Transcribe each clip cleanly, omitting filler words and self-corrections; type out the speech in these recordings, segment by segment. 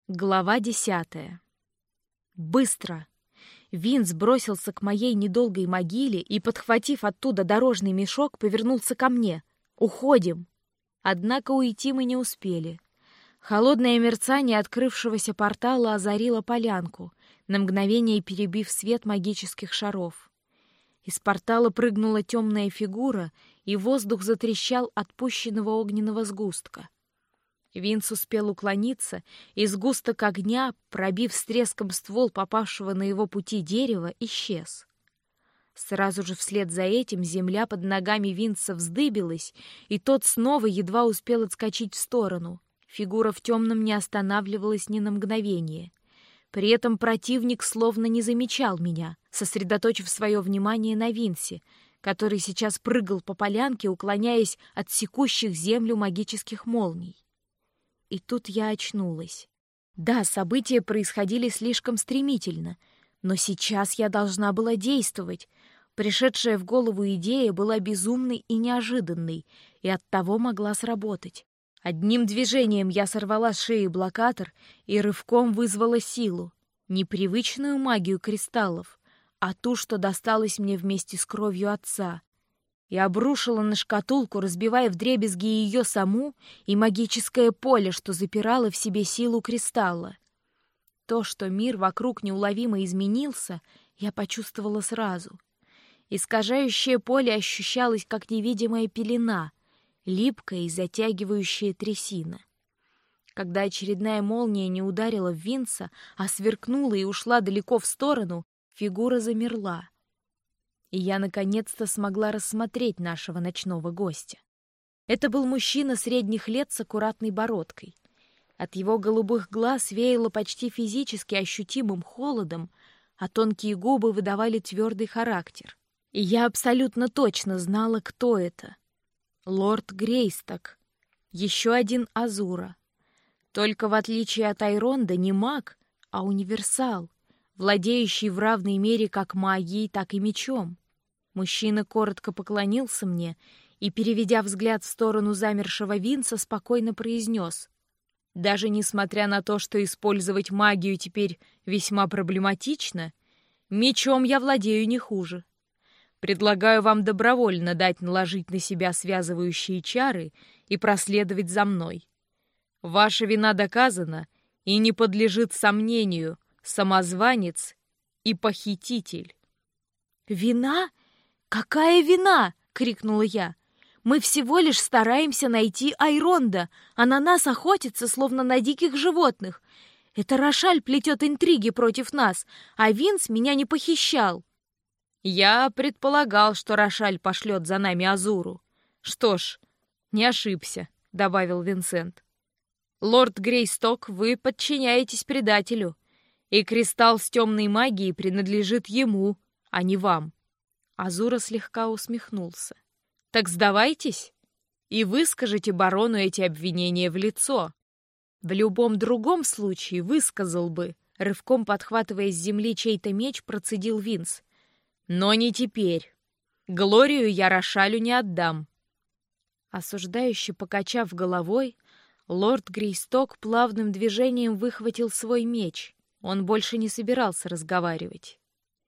Глава 10. Быстро! Винс бросился к моей недолгой могиле и, подхватив оттуда дорожный мешок, повернулся ко мне. «Уходим!» Однако уйти мы не успели. Холодное мерцание открывшегося портала озарило полянку, на мгновение перебив свет магических шаров. Из портала прыгнула темная фигура, и воздух затрещал от пущенного огненного сгустка. Винс успел уклониться, и сгусток огня, пробив с треском ствол попавшего на его пути дерева, исчез. Сразу же вслед за этим земля под ногами Винса вздыбилась, и тот снова едва успел отскочить в сторону. Фигура в темном не останавливалась ни на мгновение. При этом противник словно не замечал меня, сосредоточив свое внимание на Винсе, который сейчас прыгал по полянке, уклоняясь от секущих землю магических молний. И тут я очнулась. Да, события происходили слишком стремительно, но сейчас я должна была действовать. Пришедшая в голову идея была безумной и неожиданной, и оттого могла сработать. Одним движением я сорвала с шеи блокатор и рывком вызвала силу. Не привычную магию кристаллов, а ту, что досталась мне вместе с кровью отца. И обрушила на шкатулку, разбивая вдребезги ее саму и магическое поле, что запирало в себе силу кристалла. То, что мир вокруг неуловимо изменился, я почувствовала сразу. Искажающее поле ощущалось, как невидимая пелена, липкая и затягивающая трясина. Когда очередная молния не ударила в Винса, а сверкнула и ушла далеко в сторону, фигура замерла. И я наконец-то смогла рассмотреть нашего ночного гостя. Это был мужчина средних лет с аккуратной бородкой. От его голубых глаз веяло почти физически ощутимым холодом, а тонкие губы выдавали твердый характер. И я абсолютно точно знала, кто это. Лорд Грейсток. Еще один Азура. Только в отличие от Айронда не маг, а универсал, владеющий в равной мере как магией, так и мечом. Мужчина коротко поклонился мне и, переведя взгляд в сторону замершего Винса, спокойно произнес: «Даже несмотря на то, что использовать магию теперь весьма проблематично, мечом я владею не хуже. Предлагаю вам добровольно наложить на себя связывающие чары и проследовать за мной. Ваша вина доказана и не подлежит сомнению, самозванец и похититель». «Вина? Какая вина?» — крикнула я. «Мы всего лишь стараемся найти Айронда, а на нас охотятся, словно на диких животных. Это Рошаль плетет интриги против нас, а Винс меня не похищал». «Я предполагал, что Рошаль пошлет за нами Азуру. Что ж, не ошибся», — добавил Винсент. «Лорд Грейсток, вы подчиняетесь предателю, и кристалл с темной магией принадлежит ему, а не вам». Азура слегка усмехнулся. «Так сдавайтесь и выскажите барону эти обвинения в лицо». «В любом другом случае высказал бы», — рывком подхватывая с земли чей-то меч, процедил Винс. «Но не теперь. Глорию я Рошалю не отдам». Осуждающе покачав головой, лорд Грейсток плавным движением выхватил свой меч. Он больше не собирался разговаривать.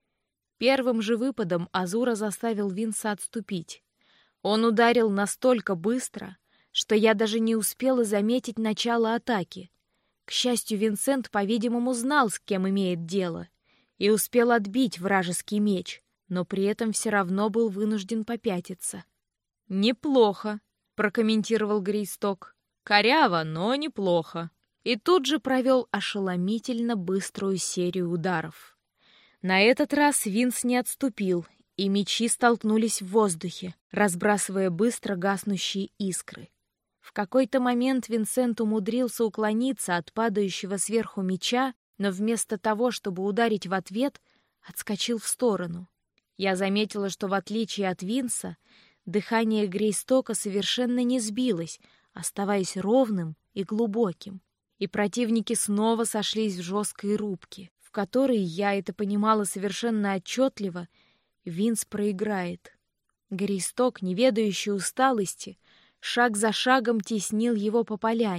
Первым же выпадом Азура заставил Винса отступить. Он ударил настолько быстро, что я даже не успела заметить начало атаки. К счастью, Винсент, по-видимому, знал, с кем имеет дело, и успел отбить вражеский меч, но при этом все равно был вынужден попятиться. «Неплохо», — прокомментировал Грейсток. «Коряво, но неплохо». И тут же провел ошеломительно быструю серию ударов. На этот раз Винс не отступил, и мечи столкнулись в воздухе, разбрасывая быстро гаснущие искры. В какой-то момент Винсент умудрился уклониться от падающего сверху меча, но вместо того, чтобы ударить в ответ, отскочил в сторону. Я заметила, что в отличие от Винса, дыхание Грейстока совершенно не сбилось, оставаясь ровным и глубоким. И противники снова сошлись в жесткой рубке, в которой, я это понимала совершенно отчетливо, Винс проиграет. Грейсток, не ведающий усталости, шаг за шагом теснил его по поляне.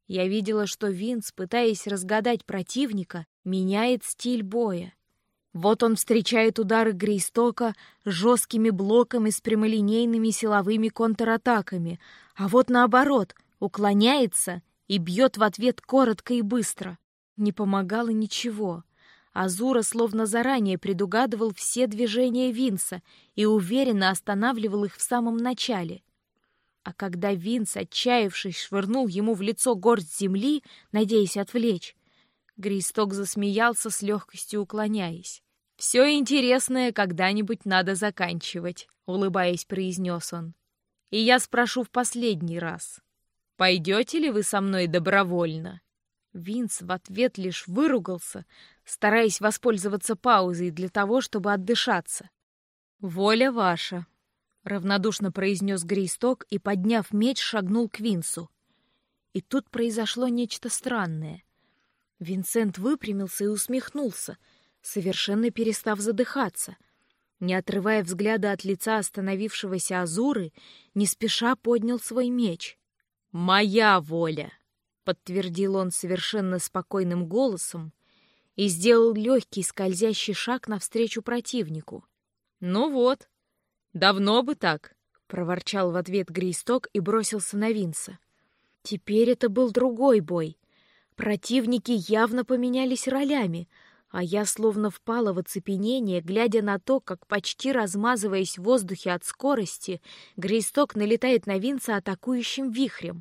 Я видела, что Винс, пытаясь разгадать противника, меняет стиль боя. Вот он встречает удары Грейстока жесткими блоками с прямолинейными силовыми контратаками, а вот наоборот, уклоняется и бьет в ответ коротко и быстро. Не помогало ничего. Азура словно заранее предугадывал все движения Винса и уверенно останавливал их в самом начале. А когда Винс, отчаявшись, швырнул ему в лицо горсть земли, надеясь отвлечь, Грейсток засмеялся с легкостью, уклоняясь. «Все интересное когда-нибудь надо заканчивать», — улыбаясь, произнес он. «И я спрошу в последний раз. Пойдете ли вы со мной добровольно?» Винс в ответ лишь выругался, стараясь воспользоваться паузой для того, чтобы отдышаться. «Воля ваша», — равнодушно произнес Грейсток и, подняв меч, шагнул к Винсу. И тут произошло нечто странное. Винсент выпрямился и усмехнулся, совершенно перестав задыхаться. Не отрывая взгляда от лица остановившегося Азуры, не спеша поднял свой меч. «Моя воля!» — подтвердил он совершенно спокойным голосом и сделал легкий скользящий шаг навстречу противнику. «Ну вот, давно бы так!» — проворчал в ответ Грейсток и бросился на Винса. Теперь это был другой бой. Противники явно поменялись ролями, а я словно впала в оцепенение, глядя на то, как, почти размазываясь в воздухе от скорости, Грейсток налетает на Винса атакующим вихрем.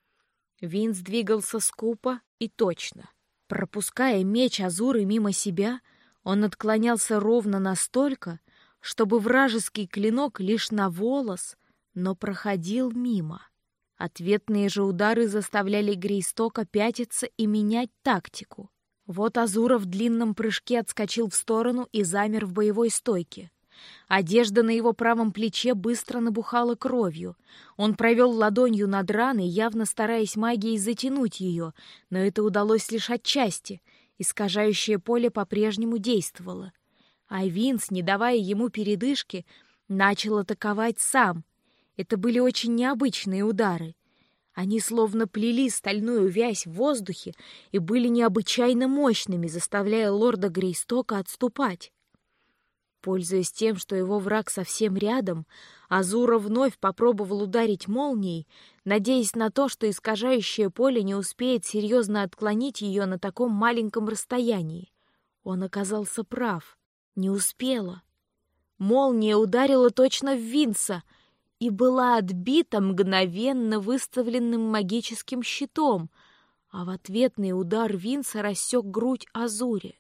Винс двигался скупо и точно. Пропуская меч Азуры мимо себя, он отклонялся ровно настолько, чтобы вражеский клинок лишь на волос, но проходил мимо. Ответные же удары заставляли Грейстока пятиться и менять тактику. Вот Азура в длинном прыжке отскочил в сторону и замер в боевой стойке. Одежда на его правом плече быстро набухала кровью. Он провел ладонью над раной, явно стараясь магией затянуть ее, но это удалось лишь отчасти. Искажающее поле по-прежнему действовало. А Винс, не давая ему передышки, начал атаковать сам. Это были очень необычные удары. Они словно плели стальную вязь в воздухе и были необычайно мощными, заставляя лорда Грейстока отступать. Пользуясь тем, что его враг совсем рядом, Азура вновь попробовал ударить молнией, надеясь на то, что искажающее поле не успеет серьезно отклонить ее на таком маленьком расстоянии. Он оказался прав. Не успела. Молния ударила точно в Винса и была отбита мгновенно выставленным магическим щитом, а в ответный удар Винса рассек грудь Азуре.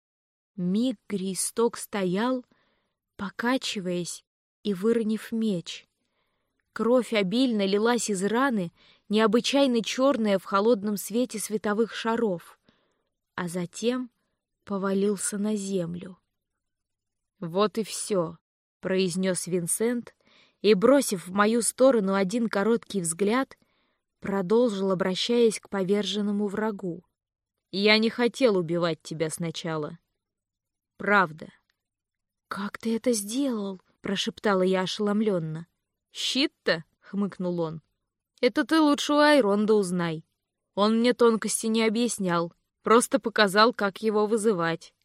Миг Грейсток стоял, покачиваясь и выронив меч. Кровь обильно лилась из раны, необычайно черная в холодном свете световых шаров, а затем повалился на землю. «Вот и все», — произнес Винсент, и, бросив в мою сторону один короткий взгляд, продолжил, обращаясь к поверженному врагу. «Я не хотел убивать тебя сначала. Правда». «Как ты это сделал?» — прошептала я ошеломленно. «Щит-то?» — хмыкнул он. «Это ты лучше у Айронда узнай. Он мне тонкости не объяснял, просто показал, как его вызывать».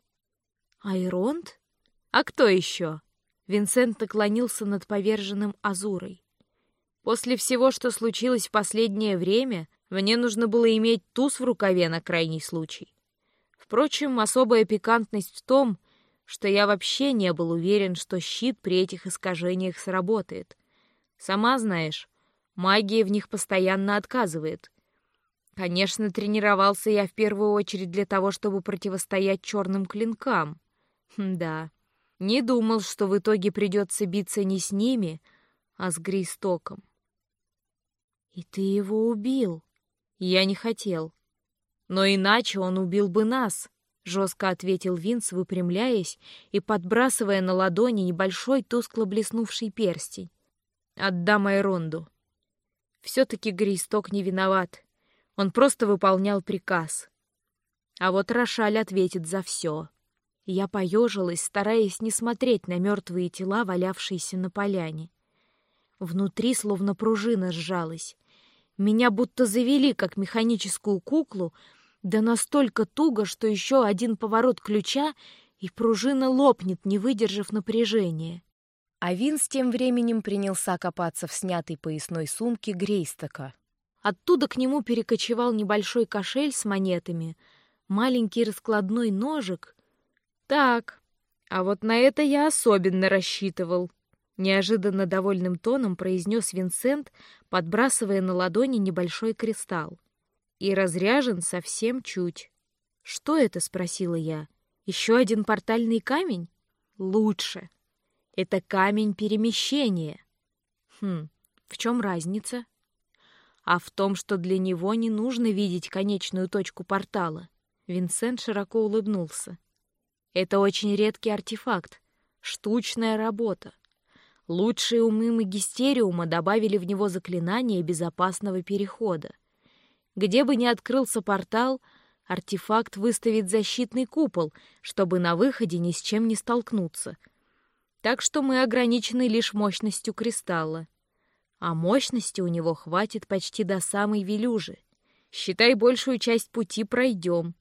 «Айронд? А кто еще?» Винсент наклонился над поверженным Азурой. «После всего, что случилось в последнее время, мне нужно было иметь туз в рукаве на крайний случай. Впрочем, особая пикантность в том, что я вообще не был уверен, что щит при этих искажениях сработает. Сама знаешь, магия в них постоянно отказывает. Конечно, тренировался я в первую очередь для того, чтобы противостоять черным клинкам. Да, не думал, что в итоге придется биться не с ними, а с Грейстоком». «И ты его убил?» «Я не хотел. Но иначе он убил бы нас», — жестко ответил Винс, выпрямляясь и подбрасывая на ладони небольшой тускло блеснувший перстень. «Отдам Айронду. Все-таки Грейсток не виноват. Он просто выполнял приказ. А вот Рошаль ответит за все». Я поежилась, стараясь не смотреть на мертвые тела, валявшиеся на поляне. Внутри словно пружина сжалась. Меня будто завели, как механическую куклу, да настолько туго, что еще один поворот ключа, и пружина лопнет, не выдержав напряжения. А Винс тем временем принялся копаться в снятой поясной сумке Грейстока. Оттуда к нему перекочевал небольшой кошель с монетами, маленький раскладной ножик. Так, а вот на это я особенно рассчитывал. Неожиданно довольным тоном произнес Винсент, подбрасывая на ладони небольшой кристалл. И разряжен совсем чуть. «Что это?» — спросила я. «Еще один портальный камень?» «Лучше. Это камень перемещения». В чем разница?» «А в том, что для него не нужно видеть конечную точку портала». Винсент широко улыбнулся. «Это очень редкий артефакт. Штучная работа. Лучшие умы магистериума добавили в него заклинание безопасного перехода. Где бы ни открылся портал, артефакт выставит защитный купол, чтобы на выходе ни с чем не столкнуться. Так что мы ограничены лишь мощностью кристалла. А мощности у него хватит почти до самой Велюжи. Считай, большую часть пути пройдем.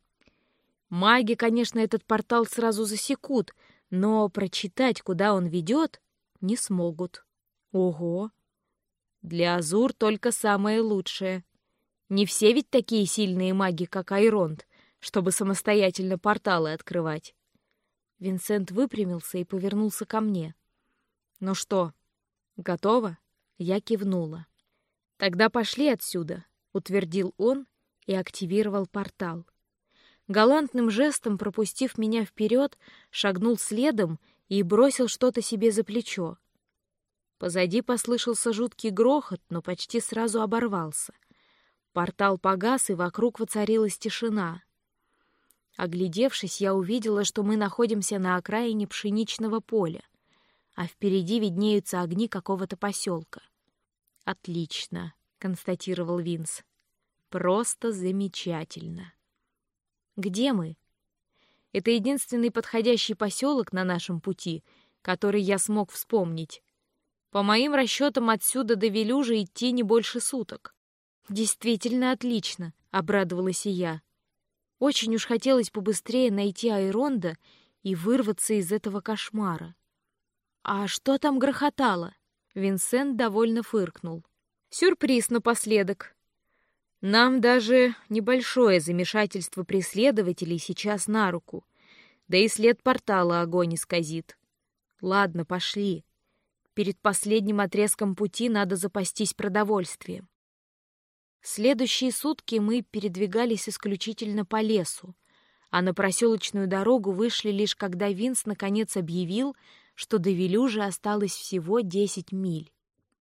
Маги, конечно, этот портал сразу засекут, но прочитать, куда он ведет, не смогут. Ого! Для Азур только самое лучшее. Не все ведь такие сильные маги, как Айронд, чтобы самостоятельно порталы открывать. Винсент выпрямился и повернулся ко мне. «Ну что, готово?» Я кивнула. «Тогда пошли отсюда», — утвердил он и активировал портал. Галантным жестом, пропустив меня вперед, шагнул следом и бросил что-то себе за плечо. Позади послышался жуткий грохот, но почти сразу оборвался. Портал погас, и вокруг воцарилась тишина. Оглядевшись, я увидела, что мы находимся на окраине пшеничного поля, а впереди виднеются огни какого-то поселка. «Отлично», — констатировал Винс. «Просто замечательно». «Где мы?» «Это единственный подходящий поселок на нашем пути, который я смог вспомнить. По моим расчетам, отсюда до Велюжи идти не больше суток». «Действительно отлично», — обрадовалась и я. Очень уж хотелось побыстрее найти Айронда и вырваться из этого кошмара. «А что там грохотало?» Винсент довольно фыркнул. «Сюрприз напоследок. Нам даже небольшое замешательство преследователей сейчас на руку, да и след портала огонь исказит. Ладно, пошли. Перед последним отрезком пути надо запастись продовольствием». Следующие сутки мы передвигались исключительно по лесу, а на проселочную дорогу вышли лишь когда Винс наконец объявил, что до Велюжи осталось всего 10 миль.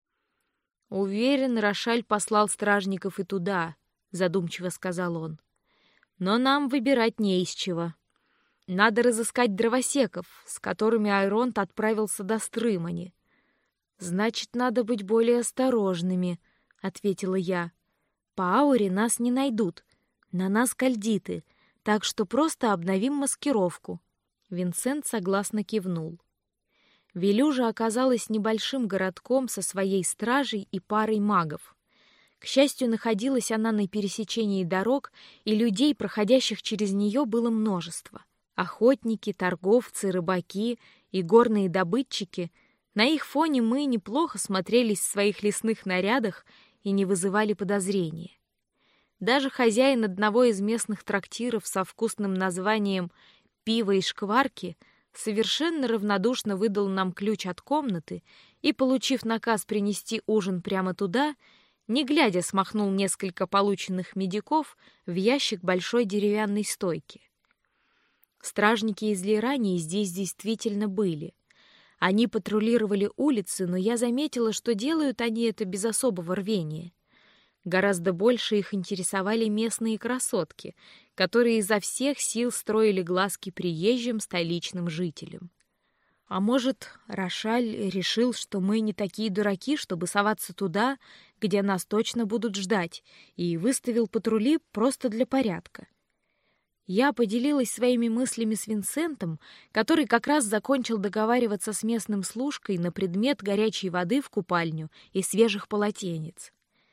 «Уверен, Рошаль послал стражников и туда», — задумчиво сказал он. «Но нам выбирать не из чего. Надо разыскать дровосеков, с которыми Айронд отправился до Стрымани». «Значит, надо быть более осторожными», — ответила я. «По ауре нас не найдут. На нас кальдиты, так что просто обновим маскировку». Винсент согласно кивнул. Велюжа оказалась небольшим городком со своей стражей и парой магов. К счастью, находилась она на пересечении дорог, и людей, проходящих через нее, было множество. Охотники, торговцы, рыбаки и горные добытчики. На их фоне мы неплохо смотрелись в своих лесных нарядах и не вызывали подозрения. Даже хозяин одного из местных трактиров со вкусным названием «Пиво и шкварки» совершенно равнодушно выдал нам ключ от комнаты и, получив наказ принести ужин прямо туда, не глядя смахнул несколько полученных медиков в ящик большой деревянной стойки. Стражники из Лирании здесь действительно были. Они патрулировали улицы, но я заметила, что делают они это без особого рвения. Гораздо больше их интересовали местные красотки, которые изо всех сил строили глазки приезжим столичным жителям. А может, Рошаль решил, что мы не такие дураки, чтобы соваться туда, где нас точно будут ждать, и выставил патрули просто для порядка. Я поделилась своими мыслями с Винсентом, который как раз закончил договариваться с местным служкой на предмет горячей воды в купальню и свежих полотенец.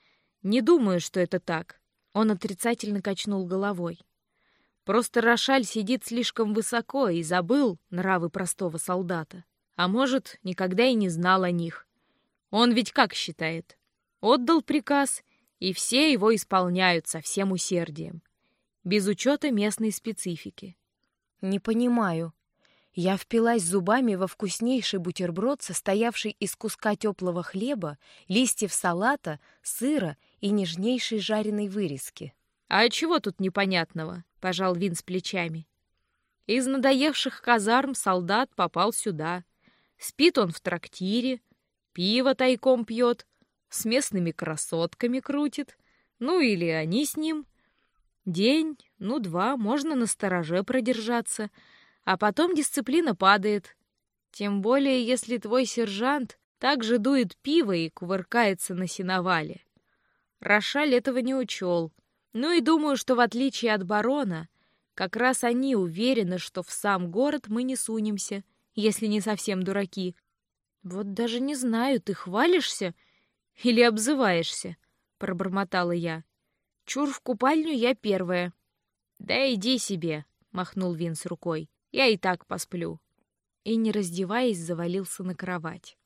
Не думаю, что это так. Он отрицательно качнул головой. Просто Рошаль сидит слишком высоко и забыл нравы простого солдата. А может, никогда и не знал о них. Он ведь как считает? Отдал приказ, и все его исполняют со всем усердием, без учета местной специфики. Не понимаю. Я впилась зубами во вкуснейший бутерброд, состоявший из куска теплого хлеба, листьев салата, сыра и нежнейшей жареной вырезки. «А чего тут непонятного?» — пожал Винс плечами. «Из надоевших казарм солдат попал сюда. Спит он в трактире, пиво тайком пьет, с местными красотками крутит, ну или они с ним. День, ну два, можно на стороже продержаться, а потом дисциплина падает. Тем более, если твой сержант также дует пиво и кувыркается на сеновале. Рошаль этого не учел. Ну и думаю, что в отличие от барона, как раз они уверены, что в сам город мы не сунемся, если не совсем дураки. Вот даже не знаю, ты хвалишься или обзываешься, пробормотала я. Чур в купальню я первая. Да иди себе, махнул Винс рукой. Я и так посплю. И, не раздеваясь, завалился на кровать.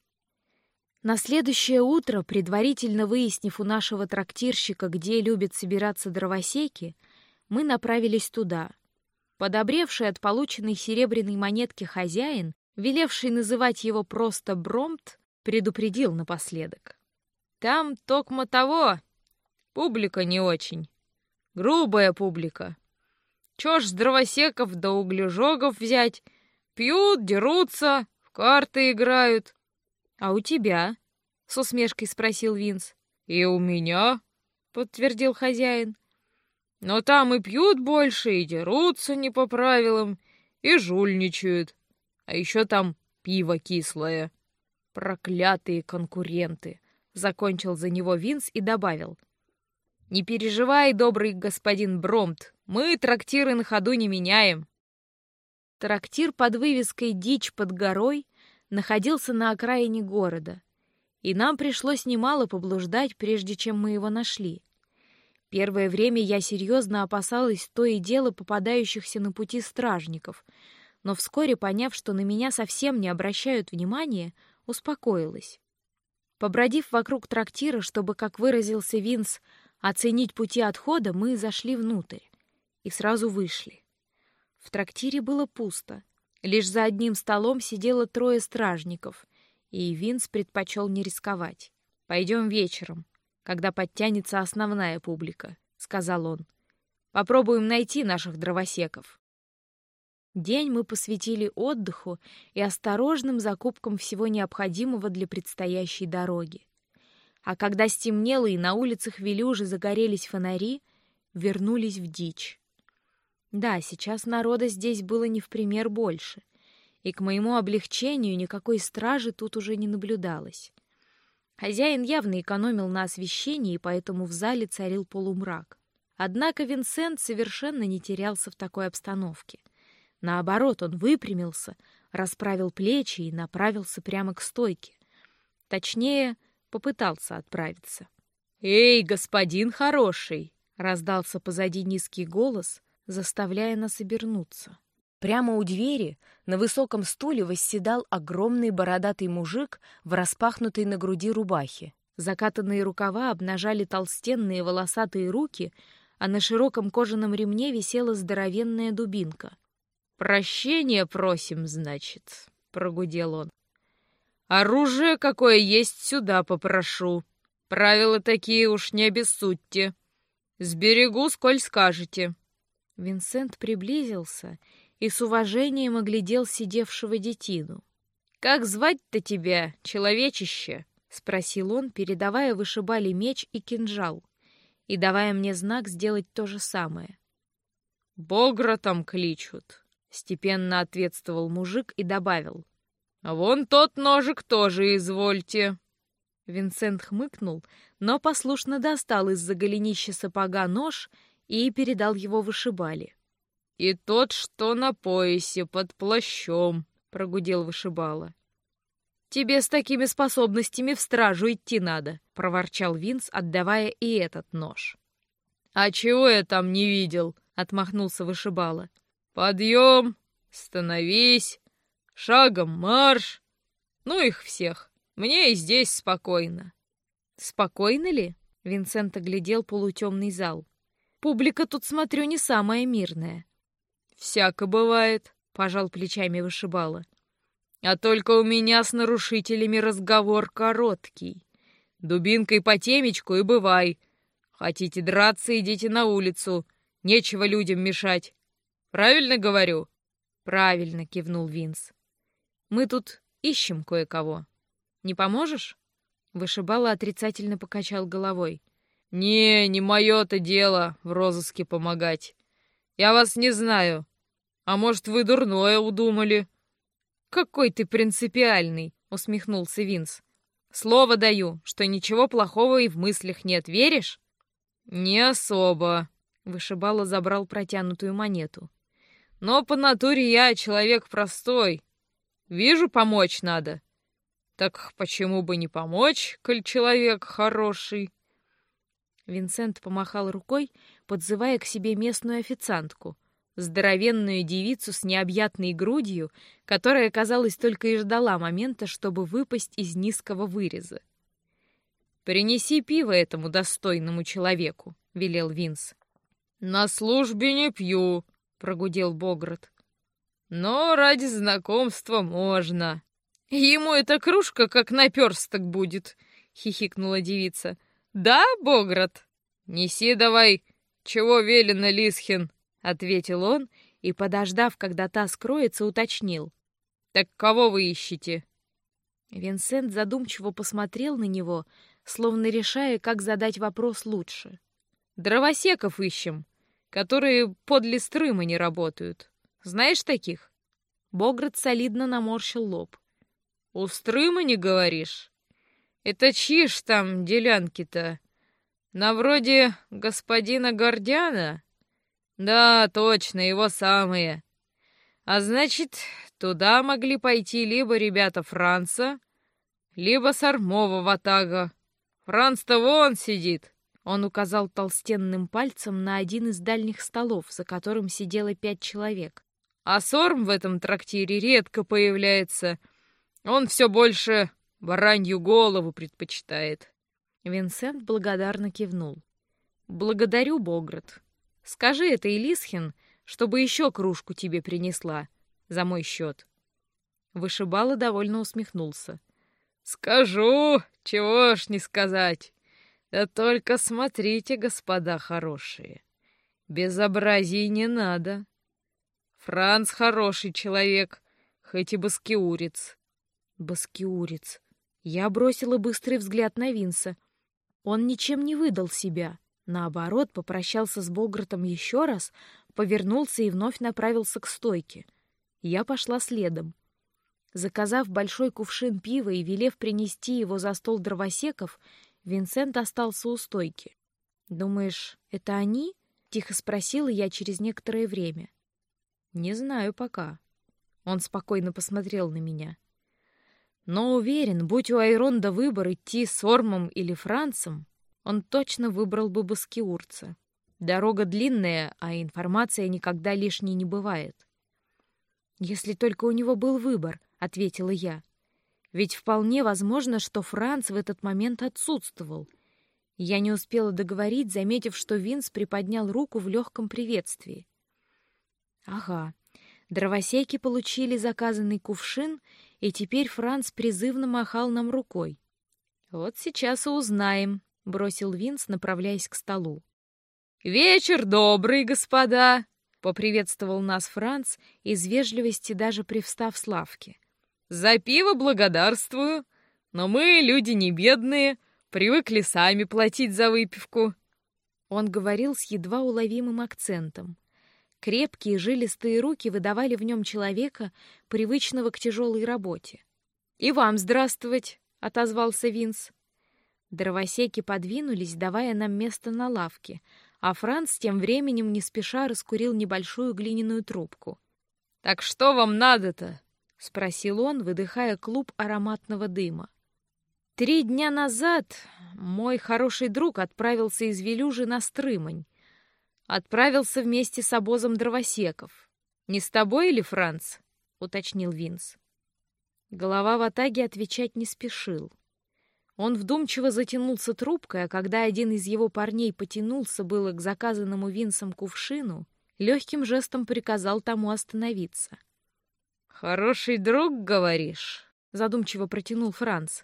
На следующее утро, предварительно выяснив у нашего трактирщика, где любят собираться дровосеки, мы направились туда. Подобревший от полученной серебряной монетки хозяин, велевший называть его просто Бромт, предупредил напоследок. «Там токмо того, публика не очень. Грубая публика. Чё ж с дровосеков да углежогов взять? Пьют, дерутся, в карты играют». «А у тебя?» — с усмешкой спросил Винс. «И у меня», — подтвердил хозяин. «Но там и пьют больше, и дерутся не по правилам, и жульничают. А еще там пиво кислое. Проклятые конкуренты», — закончил за него Винс и добавил. «Не переживай, добрый господин Бромт, мы трактиры на ходу не меняем». Трактир под вывеской «Дичь под горой» находился на окраине города, и нам пришлось немало поблуждать, прежде чем мы его нашли. Первое время я серьезно опасалась то и дело попадающихся на пути стражников, но вскоре, поняв, что на меня совсем не обращают внимания, успокоилась. Побродив вокруг трактира, чтобы, как выразился Винс, оценить пути отхода, мы зашли внутрь и сразу вышли. В трактире было пусто. Лишь за одним столом сидело 3 стражников, и Винс предпочел не рисковать. «Пойдем вечером, когда подтянется основная публика», — сказал он. «Попробуем найти наших дровосеков». День мы посвятили отдыху и осторожным закупкам всего необходимого для предстоящей дороги. А когда стемнело и на улицах Велюжи загорелись фонари, вернулись в Дичь. Да, сейчас народа здесь было не в пример больше, и к моему облегчению никакой стражи тут уже не наблюдалось. Хозяин явно экономил на освещении, и поэтому в зале царил полумрак. Однако Винсент совершенно не терялся в такой обстановке. Наоборот, он выпрямился, расправил плечи и направился прямо к стойке. Точнее, попытался отправиться. «Эй, господин хороший!» — раздался позади низкий голос, заставляя нас обернуться. Прямо у двери на высоком стуле восседал огромный бородатый мужик в распахнутой на груди рубахе. Закатанные рукава обнажали толстенные волосатые руки, а на широком кожаном ремне висела здоровенная дубинка. «Прощения просим, значит», — прогудел он. «Оружие, какое есть, сюда попрошу. Правила такие уж не обессудьте. Сберегу, сколь скажете». Винсент приблизился и с уважением оглядел сидевшего детину. «Как звать-то тебя, человечище?» — спросил он, передавая вышибали меч и кинжал, и давая мне знак сделать то же самое. «Богра там кличут», — степенно ответствовал мужик и добавил. «Вон тот ножик тоже извольте». Винсент хмыкнул, но послушно достал из-за голенища сапога нож и передал его вышибали. «И тот, что на поясе, под плащом», — прогудел вышибала. «Тебе с такими способностями в стражу идти надо», — проворчал Винс, отдавая и этот нож. «А чего я там не видел?» — отмахнулся вышибала. «Подъем, становись, шагом марш. Ну их всех, мне и здесь спокойно». «Спокойно ли?» — Винсент оглядел полутемный зал. «Публика тут, смотрю, не самая мирная». «Всяко бывает», — пожал плечами вышибала. «А только у меня с нарушителями разговор короткий. Дубинкой по темечку и бывай. Хотите драться, идите на улицу. Нечего людям мешать. Правильно говорю?» «Правильно», — кивнул Винс. «Мы тут ищем кое-кого. Не поможешь?» Вышибала отрицательно покачал головой. Не мое-то дело в розыске помогать. Я вас не знаю. А может, вы дурное удумали?» «Какой ты принципиальный!» — усмехнулся Винс. «Слово даю, что ничего плохого и в мыслях нет, веришь?» «Не особо», — вышибала забрал протянутую монету. «Но по натуре я человек простой. Вижу, помочь надо. Так почему бы не помочь, коль человек хороший?» Винсент помахал рукой, подзывая к себе местную официантку, здоровенную девицу с необъятной грудью, которая, казалось, только и ждала момента, чтобы выпасть из низкого выреза. «Принеси пиво этому достойному человеку», — велел Винс. «На службе не пью», — прогудел Бограт. «Но ради знакомства можно». «Ему эта кружка как наперсток будет», — хихикнула девица. «Да, Бограт?» «Неси давай, чего велено, Лисхин», — ответил он и, подождав, когда та скроется, уточнил. «Так кого вы ищете?» Винсент задумчиво посмотрел на него, словно решая, как задать вопрос лучше. «Дровосеков ищем, которые подле Стрыма не работают. Знаешь таких?» Бограт солидно наморщил лоб. «У Стрыма не говоришь? Это чьи ж там делянки-то? На вроде господина Гордяна? Да, точно, его самые. А значит, туда могли пойти либо ребята Франца, либо Сормова ватага. Франц-то вон сидит». Он указал толстенным пальцем на один из дальних столов, за которым сидело 5 человек. «А Сорм в этом трактире редко появляется. Он все больше баранью голову предпочитает». Винсент благодарно кивнул. «Благодарю, Бограт. Скажи этой Лисхин, чтобы еще кружку тебе принесла, за мой счет». Вышибала довольно усмехнулся. «Скажу, чего ж не сказать. Да только смотрите, господа хорошие, безобразий не надо. Франц хороший человек, хоть и баскиурец». Баскиурец. Я бросила быстрый взгляд на Винса. Он ничем не выдал себя. Наоборот, попрощался с Богратом еще раз, повернулся и вновь направился к стойке. Я пошла следом. Заказав большой кувшин пива и велев принести его за стол дровосеков, Винсент остался у стойки. «Думаешь, это они?» — тихо спросила я через некоторое время. «Не знаю пока». Он спокойно посмотрел на меня. «Но уверен, будь у Айронда выбор идти с Ормом или Францем, он точно выбрал бы баскиурца. Дорога длинная, а информация никогда лишней не бывает». «Если только у него был выбор», — ответила я. «Ведь вполне возможно, что Франц в этот момент отсутствовал». Я не успела договорить, заметив, что Винс приподнял руку в легком приветствии. «Ага». Дровосеки получили заказанный кувшин, и теперь Франц призывно махал нам рукой. «Вот сейчас и узнаем», — бросил Винс, направляясь к столу. «Вечер добрый, господа!» — поприветствовал нас Франц, из вежливости даже привстав с лавки. «За пиво благодарствую, но мы, люди не бедные, привыкли сами платить за выпивку». Он говорил с едва уловимым акцентом. Крепкие жилистые руки выдавали в нем человека, привычного к тяжелой работе. «И вам здравствовать!» — отозвался Винс. Дровосеки подвинулись, давая нам место на лавке, а Франц тем временем не спеша раскурил небольшую глиняную трубку. «Так что вам надо-то?» спросил он, выдыхая клуб ароматного дыма. 3 дня назад мой хороший друг отправился из Велюжи на Стрымань. Отправился вместе с обозом дровосеков. Не с тобой ли, Франц? Уточнил Винс. Голова ватаги отвечать не спешил. Он вдумчиво затянулся трубкой, а когда один из его парней потянулся было к заказанному Винсом кувшину, легким жестом приказал тому остановиться. «Хороший друг, говоришь?» — задумчиво протянул Франц.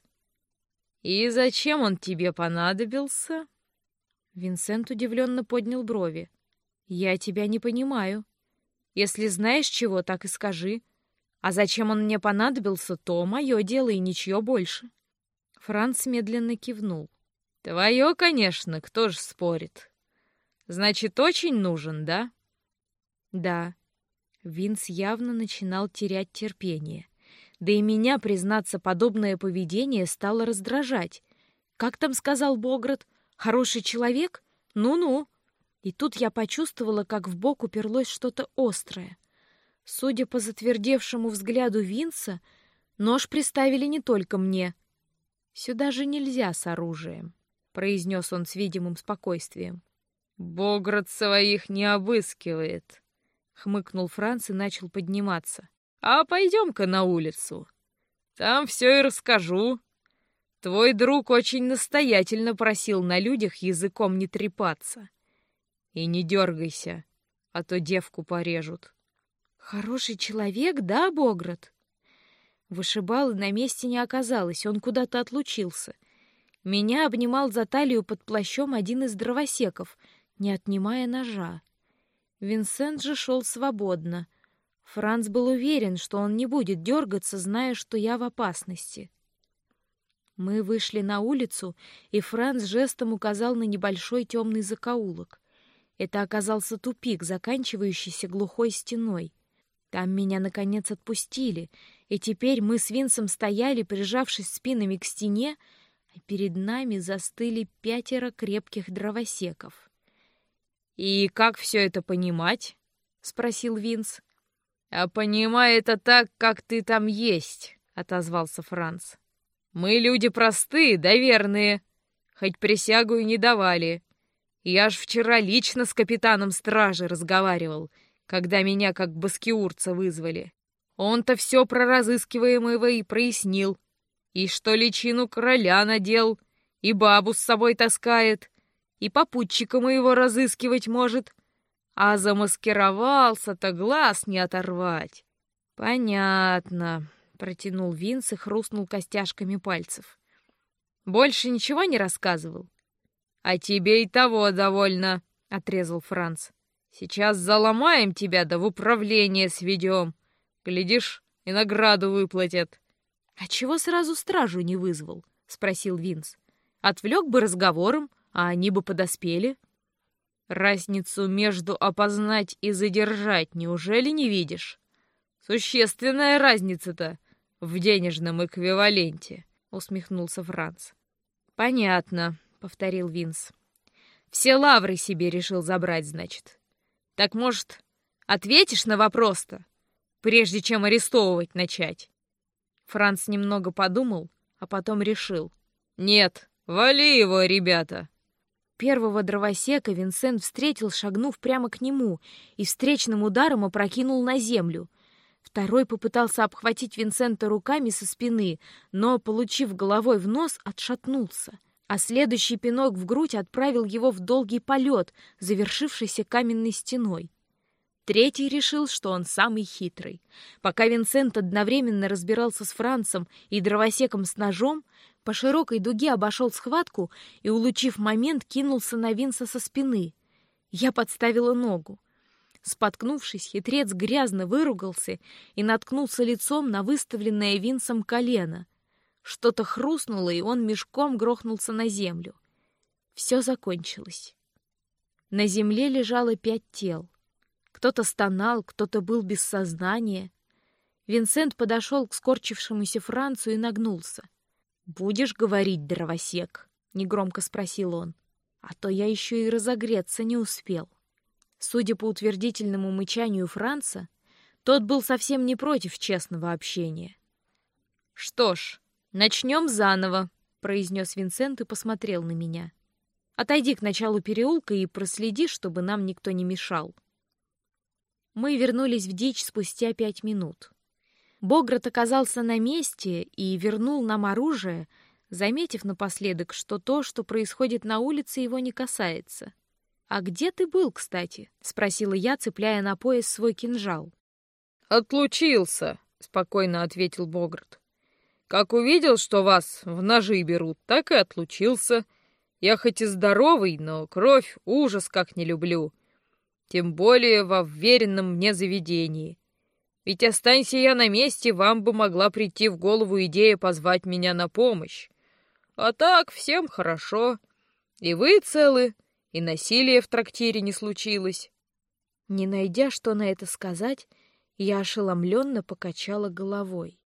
«И зачем он тебе понадобился?» Винсент удивленно поднял брови. «Я тебя не понимаю. Если знаешь чего, так и скажи. А зачем он мне понадобился, то мое дело и ничье больше». Франц медленно кивнул. «Твое, конечно, кто ж спорит. Значит, очень нужен, да?» «Да». Винс явно начинал терять терпение. Да и меня, признаться, подобное поведение стало раздражать. Как там сказал Бограт? Хороший человек? Ну-ну. И тут я почувствовала, как в бок уперлось что-то острое. Судя по затвердевшему взгляду Винса, нож приставили не только мне. «Сюда же нельзя с оружием», — произнес он с видимым спокойствием. «Бограт своих не обыскивает», — хмыкнул Франц и начал подниматься. «А пойдем-ка на улицу. Там все и расскажу. Твой друг очень настоятельно просил на людях языком не трепаться. И не дергайся, а то девку порежут». «Хороший человек, да, Бограт?» Вышибалы на месте не оказалось, он куда-то отлучился. Меня обнимал за талию под плащом один из дровосеков, не отнимая ножа. Винсент же шел свободно. Франц был уверен, что он не будет дергаться, зная, что я в опасности. Мы вышли на улицу, и Франц жестом указал на небольшой темный закоулок. Это оказался тупик, заканчивающийся глухой стеной. Там меня, наконец, отпустили, и теперь мы с Винсом стояли, прижавшись спинами к стене, а перед нами застыли 5 крепких дровосеков. «И как все это понимать?» — спросил Винс. «А понимай это так, как ты там есть», — отозвался Франц. «Мы люди простые, доверные, хоть присягу и не давали. Я ж вчера лично с капитаном стражи разговаривал, когда меня как баскиурца вызвали. Он-то все про разыскиваемого и прояснил. И что личину короля надел, и бабу с собой таскает, и попутчика моего разыскивать может. А замаскировался-то глаз не оторвать». «Понятно», — протянул Винс и хрустнул костяшками пальцев. «Больше ничего не рассказывал?» «А тебе и того довольно», — отрезал Франц. «Сейчас заломаем тебя, да в управление сведем. Глядишь, и награду выплатят». «А чего сразу стражу не вызвал?» — спросил Винс. «Отвлек бы разговором, а они бы подоспели». «Разницу между опознать и задержать неужели не видишь? Существенная разница-то в денежном эквиваленте», — усмехнулся Франц. «Понятно», — повторил Винс. «Все лавры себе решил забрать, значит. Так, может, ответишь на вопрос-то, прежде чем арестовывать начать?» Франц немного подумал, а потом решил. «Нет, вали его, ребята!» Первого дровосека Винсент встретил, шагнув прямо к нему, и встречным ударом опрокинул на землю. Второй попытался обхватить Винсента руками со спины, но, получив головой в нос, отшатнулся. А следующий пинок в грудь отправил его в долгий полет, завершившийся каменной стеной. Третий решил, что он самый хитрый. Пока Винсент одновременно разбирался с Францем и дровосеком с ножом, по широкой дуге обошел схватку и, улучив момент, кинулся на Винса со спины. Я подставила ногу. Споткнувшись, хитрец грязно выругался и наткнулся лицом на выставленное Винсом колено. Что-то хрустнуло, и он мешком грохнулся на землю. Все закончилось. На земле лежало 5 тел. Кто-то стонал, кто-то был без сознания. Винсент подошел к скорчившемуся Францу и нагнулся. «Будешь говорить, дровосек?» — негромко спросил он. «А то я еще и разогреться не успел». Судя по утвердительному мычанию Франца, Тот был совсем не против честного общения. «Что ж, начнем заново», — произнес Винсент и посмотрел на меня. «Отойди к началу переулка и проследи, чтобы нам никто не мешал». Мы вернулись в дичь спустя 5 минут. Бограт оказался на месте и вернул нам оружие, заметив напоследок, что то, что происходит на улице, его не касается. «А где ты был, кстати?» — спросила я, цепляя на пояс свой кинжал. «Отлучился», — спокойно ответил Бограт. «Как увидел, что вас в ножи берут, так и отлучился. Я хоть и здоровый, но кровь ужас как не люблю. Тем более во вверенном мне заведении. Ведь останься я на месте, вам бы могла прийти в голову идея позвать меня на помощь. А так всем хорошо. И вы целы, и насилия в трактире не случилось». Не найдя, что на это сказать, я ошеломленно покачала головой.